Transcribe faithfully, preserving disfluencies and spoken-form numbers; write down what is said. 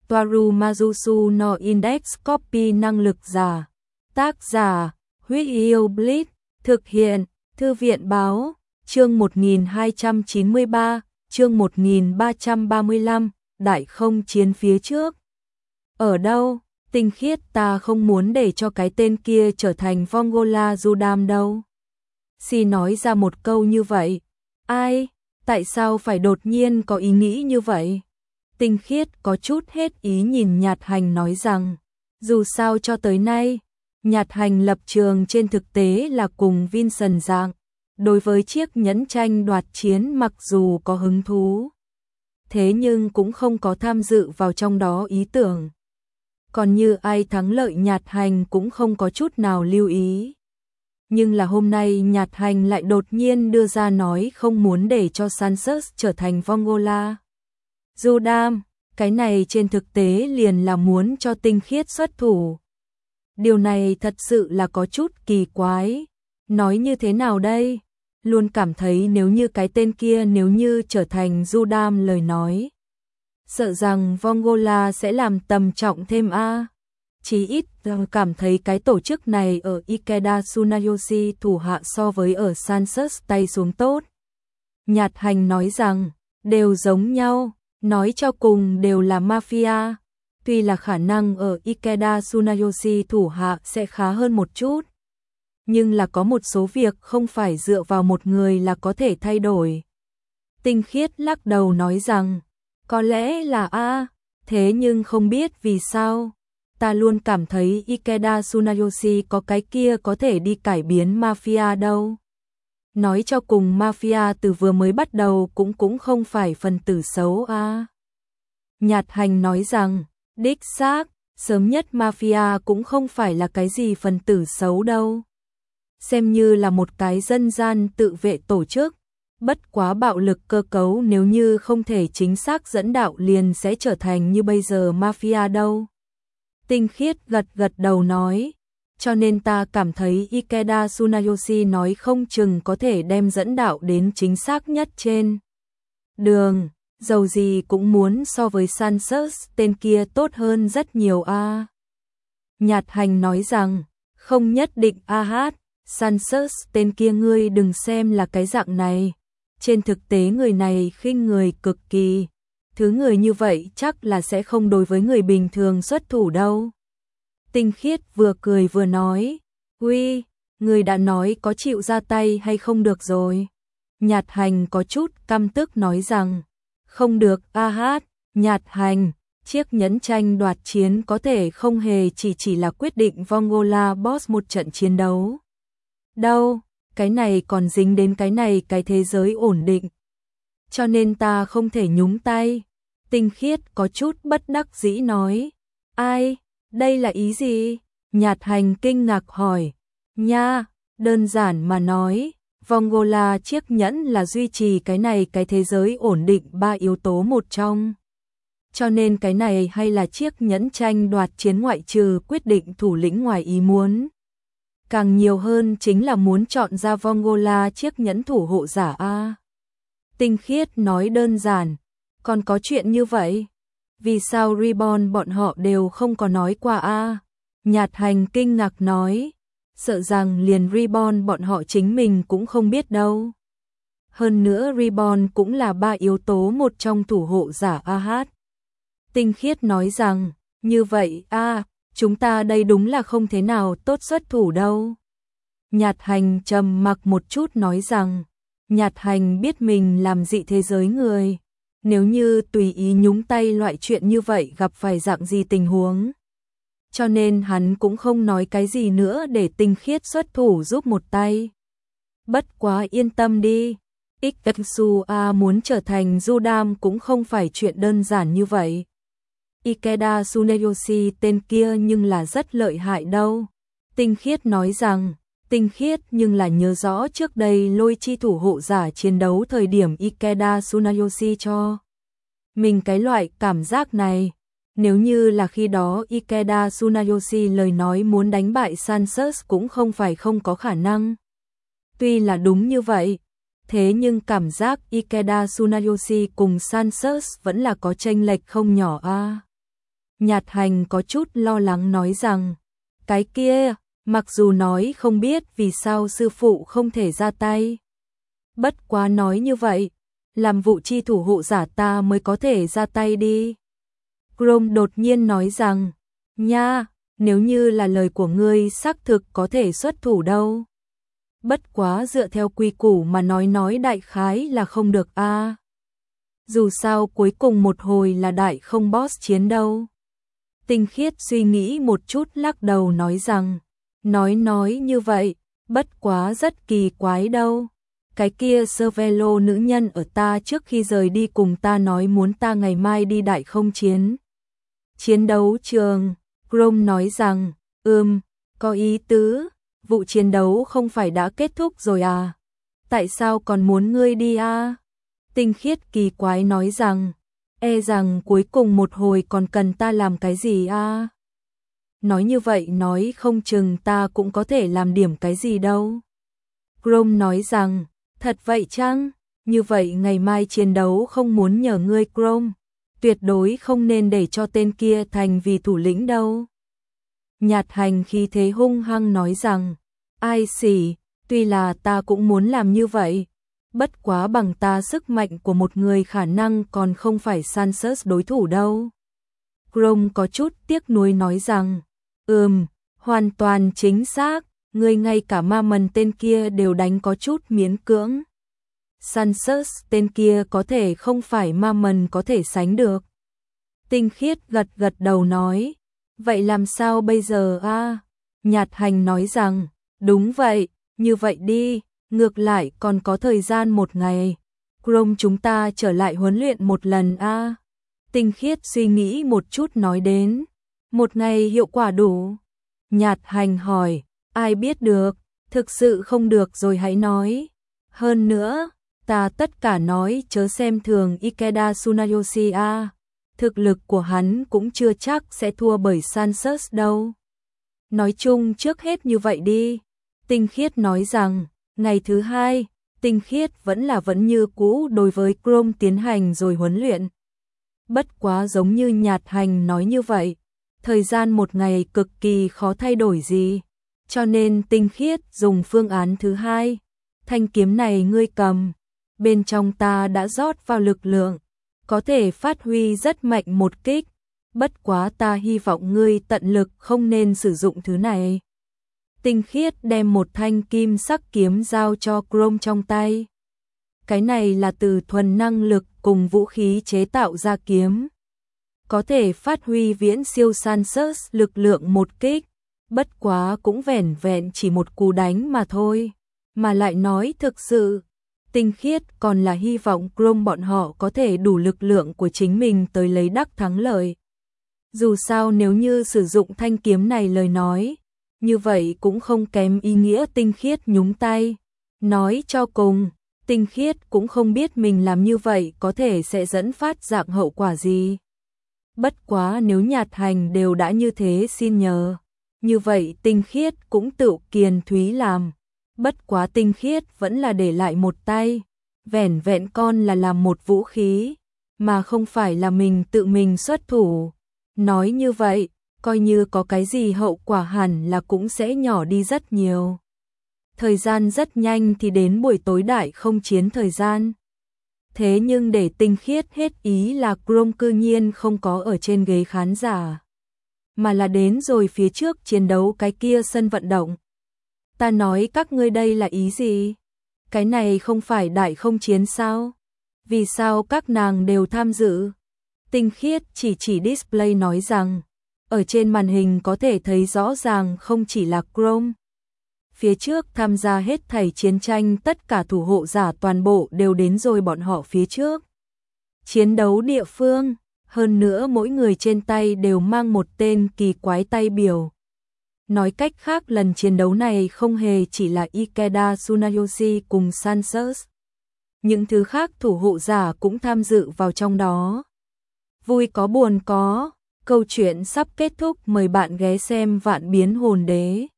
Toaru Majusu no Index Copy năng lực giả. Tác giả, Huyết Yêu Blitz, thực hiện, Thư viện báo, chương một nghìn hai trăm chín mươi ba, chương một nghìn ba trăm ba mươi lăm, đại không chiến phía trước. Ở đâu? Tinh khiết, ta không muốn để cho cái tên kia trở thành Vongola Judam đâu. Si nói ra một câu như vậy. Ai? Tại sao phải đột nhiên có ý nghĩ như vậy? Tinh khiết có chút hết ý nhìn Nhạt Hành nói rằng, dù sao cho tới nay, Nhạt Hành lập trường trên thực tế là cùng Vincent dạng. Đối với chiếc nhẫn tranh đoạt chiến mặc dù có hứng thú, thế nhưng cũng không có tham dự vào trong đó ý tưởng. Còn như ai thắng lợi Nhạt Hành cũng không có chút nào lưu ý. Nhưng là hôm nay Nhạt Hành lại đột nhiên đưa ra nói không muốn để cho Sansus trở thành Vongola Judam, cái này trên thực tế liền là muốn cho Tinh khiết xuất thủ. Điều này thật sự là có chút kỳ quái. Nói như thế nào đây? Luôn cảm thấy nếu như cái tên kia nếu như trở thành Judam lời nói, sợ rằng Vongola sẽ làm tầm trọng thêm a. Chí ít cảm thấy cái tổ chức này ở Ikeda Tsunayoshi thủ hạ so với ở Sansus tay xuống tốt. Nhạt Hành nói rằng, đều giống nhau, nói cho cùng đều là mafia. Tuy là khả năng ở Ikeda Tsunayoshi thủ hạ sẽ khá hơn một chút, nhưng là có một số việc không phải dựa vào một người là có thể thay đổi. Tinh khiết lắc đầu nói rằng, có lẽ là a, thế nhưng không biết vì sao. Ta luôn cảm thấy Ikeda Tsunayoshi có cái kia có thể đi cải biến mafia đâu. Nói cho cùng mafia từ vừa mới bắt đầu cũng cũng không phải phần tử xấu a. Nhạt Hành nói rằng, đích xác, sớm nhất mafia cũng không phải là cái gì phần tử xấu đâu. Xem như là một cái dân gian tự vệ tổ chức, bất quá bạo lực cơ cấu nếu như không thể chính xác dẫn đạo liền sẽ trở thành như bây giờ mafia đâu. Tinh khiết gật gật đầu nói, cho nên ta cảm thấy Ikeda Tsunayoshi nói không chừng có thể đem dẫn đạo đến chính xác nhất trên đường, dầu gì cũng muốn so với Sansus tên kia tốt hơn rất nhiều a. Nhạt Hành nói rằng, không nhất định a hát, Sansus tên kia ngươi đừng xem là cái dạng này, trên thực tế người này khinh người cực kỳ. Thứ người như vậy chắc là sẽ không đối với người bình thường xuất thủ đâu. Tinh khiết vừa cười vừa nói, uy, người đã nói có chịu ra tay hay không được rồi. Nhạt Hành có chút căm tức nói rằng, không được a hát, Nhạt Hành, chiếc nhẫn tranh đoạt chiến có thể không hề chỉ chỉ là quyết định Vongola Boss một trận chiến đấu. Đâu, cái này còn dính đến cái này cái thế giới ổn định. Cho nên ta không thể nhúng tay. Tinh khiết có chút bất đắc dĩ nói. Ai, đây là ý gì? Nhạt Hành kinh ngạc hỏi. Nha, đơn giản mà nói, Vongola chiếc nhẫn là duy trì cái này cái thế giới ổn định ba yếu tố một trong. Cho nên cái này hay là chiếc nhẫn tranh đoạt chiến ngoại trừ quyết định thủ lĩnh ngoài ý muốn. Càng nhiều hơn chính là muốn chọn ra Vongola chiếc nhẫn thủ hộ giả a. Tinh khiết nói đơn giản, còn có chuyện như vậy? Vì sao Reborn bọn họ đều không có nói qua a? Nhạt Hành kinh ngạc nói, sợ rằng liền Reborn bọn họ chính mình cũng không biết đâu. Hơn nữa Reborn cũng là ba yếu tố một trong thủ hộ giả a hát. Tinh khiết nói rằng, như vậy a, chúng ta đây đúng là không thế nào tốt xuất thủ đâu. Nhạt Hành trầm mặc một chút nói rằng, Nhạt Hành biết mình làm dị thế giới người, nếu như tùy ý nhúng tay loại chuyện như vậy gặp phải dạng gì tình huống. Cho nên hắn cũng không nói cái gì nữa để Tinh khiết xuất thủ giúp một tay. Bất quá yên tâm đi, Iketsu A muốn trở thành Judam cũng không phải chuyện đơn giản như vậy. Ikeda Tsunayoshi tên kia nhưng là rất lợi hại đâu. Tinh khiết nói rằng, Tinh khiết nhưng là nhớ rõ trước đây lôi chi thủ hộ giả chiến đấu thời điểm Ikeda Tsunayoshi cho mình cái loại cảm giác này. Nếu như là khi đó Ikeda Tsunayoshi lời nói muốn đánh bại Sansus cũng không phải không có khả năng. Tuy là đúng như vậy, thế nhưng cảm giác Ikeda Tsunayoshi cùng Sansus vẫn là có chênh lệch không nhỏ a. Nhạt Hành có chút lo lắng nói rằng, cái kia, mặc dù nói không biết vì sao sư phụ không thể ra tay. Bất quá nói như vậy, làm vụ chi thủ hộ giả ta mới có thể ra tay đi. Chrome đột nhiên nói rằng, nha, nếu như là lời của ngươi xác thực có thể xuất thủ đâu. Bất quá dựa theo quy củ mà nói nói đại khái là không được a. À. Dù sao cuối cùng một hồi là đại không boss chiến đâu. Tinh Khiết suy nghĩ một chút lắc đầu nói rằng, nói nói như vậy, bất quá rất kỳ quái đâu. Cái kia Cervelo nữ nhân ở ta trước khi rời đi cùng ta nói muốn ta ngày mai đi đại không chiến. Chiến đấu trường, Chrome nói rằng, ừm, có ý tứ, vụ chiến đấu không phải đã kết thúc rồi à? Tại sao còn muốn ngươi đi à? Tinh Khiết kỳ quái nói rằng, e rằng cuối cùng một hồi còn cần ta làm cái gì à? Nói như vậy nói không chừng ta cũng có thể làm điểm cái gì đâu. Chrome nói rằng, thật vậy chăng? Như vậy ngày mai chiến đấu không muốn nhờ ngươi Chrome, tuyệt đối không nên để cho tên kia thành vì thủ lĩnh đâu. Nhạt Hành khí thế hung hăng nói rằng, ai xỉ, tuy là ta cũng muốn làm như vậy, bất quá bằng ta sức mạnh của một người khả năng còn không phải Sansus đối thủ đâu. Chrome có chút tiếc nuối nói rằng, ừm, hoàn toàn chính xác, người ngay cả ma mần tên kia đều đánh có chút miễn cưỡng. Sansus tên kia có thể không phải ma mần có thể sánh được. Tinh Khiết gật gật đầu nói, vậy làm sao bây giờ a? À? Nhạt Hành nói rằng, đúng vậy, như vậy đi, ngược lại còn có thời gian một ngày. Chrome chúng ta trở lại huấn luyện một lần a. À? Tinh Khiết suy nghĩ một chút nói đến, một ngày hiệu quả đủ. Nhạt Hành hỏi, ai biết được, thực sự không được rồi hãy nói. Hơn nữa, ta tất cả nói chớ xem thường Ikeda Tsunayoshi a. Thực lực của hắn cũng chưa chắc sẽ thua bởi Sansus đâu. Nói chung trước hết như vậy đi. Tinh Khiết nói rằng, ngày thứ hai, Tinh Khiết vẫn là vẫn như cũ đối với Chrome tiến hành rồi huấn luyện. Bất quá giống như Nhạt Hành nói như vậy, thời gian một ngày cực kỳ khó thay đổi gì. Cho nên Tinh Khiết dùng phương án thứ hai. Thanh kiếm này ngươi cầm, bên trong ta đã rót vào lực lượng, có thể phát huy rất mạnh một kích, bất quá ta hy vọng ngươi tận lực không nên sử dụng thứ này. Tinh Khiết đem một thanh kim sắc kiếm giao cho Chrome trong tay. Cái này là từ thuần năng lực cùng vũ khí chế tạo ra kiếm. Có thể phát huy viễn siêu Sansus lực lượng một kích, bất quá cũng vẻn vẹn chỉ một cú đánh mà thôi. Mà lại nói thực sự, Tinh Khiết còn là hy vọng Chrome bọn họ có thể đủ lực lượng của chính mình tới lấy đắc thắng lợi. Dù sao nếu như sử dụng thanh kiếm này lời nói, như vậy cũng không kém ý nghĩa Tinh Khiết nhúng tay. Nói cho cùng, Tinh Khiết cũng không biết mình làm như vậy có thể sẽ dẫn phát dạng hậu quả gì. Bất quá nếu Nhạt Hành đều đã như thế xin nhờ, như vậy Tinh Khiết cũng tự kiền thúy làm. Bất quá Tinh Khiết vẫn là để lại một tay, vẻn vẹn con là làm một vũ khí, mà không phải là mình tự mình xuất thủ. Nói như vậy, coi như có cái gì hậu quả hẳn là cũng sẽ nhỏ đi rất nhiều. Thời gian rất nhanh thì đến buổi tối đại không chiến thời gian. Thế nhưng để Tinh Khiết hết ý là Chrome cư nhiên không có ở trên ghế khán giả, mà là đến rồi phía trước chiến đấu cái kia sân vận động. Ta nói các ngươi đây là ý gì? Cái này không phải đại không chiến sao? Vì sao các nàng đều tham dự? Tinh Khiết chỉ chỉ display nói rằng, ở trên màn hình có thể thấy rõ ràng không chỉ là Chrome. Phía trước tham gia hết thảy chiến tranh tất cả thủ hộ giả toàn bộ đều đến rồi bọn họ phía trước. Chiến đấu địa phương, hơn nữa mỗi người trên tay đều mang một tên kỳ quái tay biểu. Nói cách khác lần chiến đấu này không hề chỉ là Ikeda Tsunayoshi cùng Sansus. Những thứ khác thủ hộ giả cũng tham dự vào trong đó. Vui có buồn có, câu chuyện sắp kết thúc, mời bạn ghé xem Vạn Biến Hồn Đế.